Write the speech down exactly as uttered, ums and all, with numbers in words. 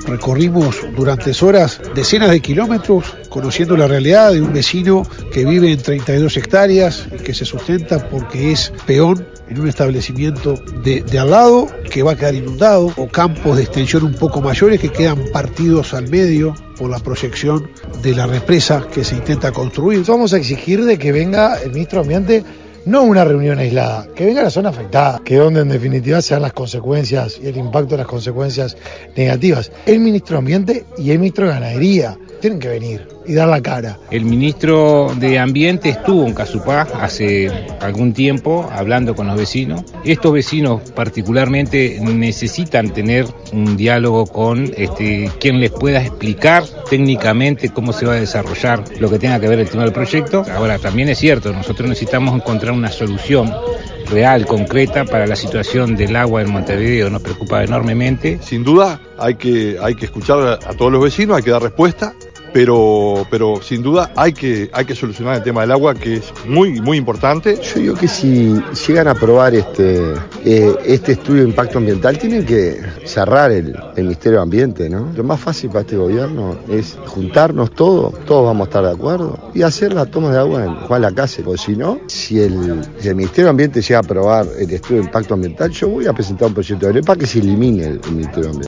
Recorrimos durante horas decenas de kilómetros conociendo la realidad de un vecino que vive en treinta y dos hectáreas y que se sustenta porque es peón en un establecimiento de, de al lado que va a quedar inundado, o campos de extensión un poco mayores que quedan partidos al medio por la proyección de la represa que se intenta construir. Vamos a exigir de que venga el ministro de Ambiente, no una reunión aislada, que venga a la zona afectada, que donde en definitiva sean las consecuencias y el impacto de las consecuencias negativas. El ministro de Ambiente y el ministro de Ganadería tienen que venir y dar la cara. El ministro de Ambiente estuvo en Casupá hace algún tiempo hablando con los vecinos. Estos vecinos particularmente necesitan tener un diálogo con este, quien les pueda explicar técnicamente cómo se va a desarrollar lo que tenga que ver el tema del proyecto. Ahora, también es cierto, nosotros necesitamos encontrar una solución real, concreta para la situación del agua en Montevideo. Nos preocupa enormemente. Sin duda hay que, hay que escuchar a, a todos los vecinos, hay que dar respuesta. Pero, pero sin duda hay que, hay que solucionar el tema del agua, que es muy, muy importante. Yo digo que si llegan a aprobar este, eh, este estudio de impacto ambiental, tienen que cerrar el, el Ministerio de Ambiente, ¿no? Lo más fácil para este gobierno es juntarnos todos, todos vamos a estar de acuerdo, y hacer la toma de agua en Juan Lacase, porque si no, si el, si el Ministerio de Ambiente llega a aprobar el estudio de impacto ambiental, yo voy a presentar un proyecto de ley para que se elimine el, el Ministerio de Ambiente.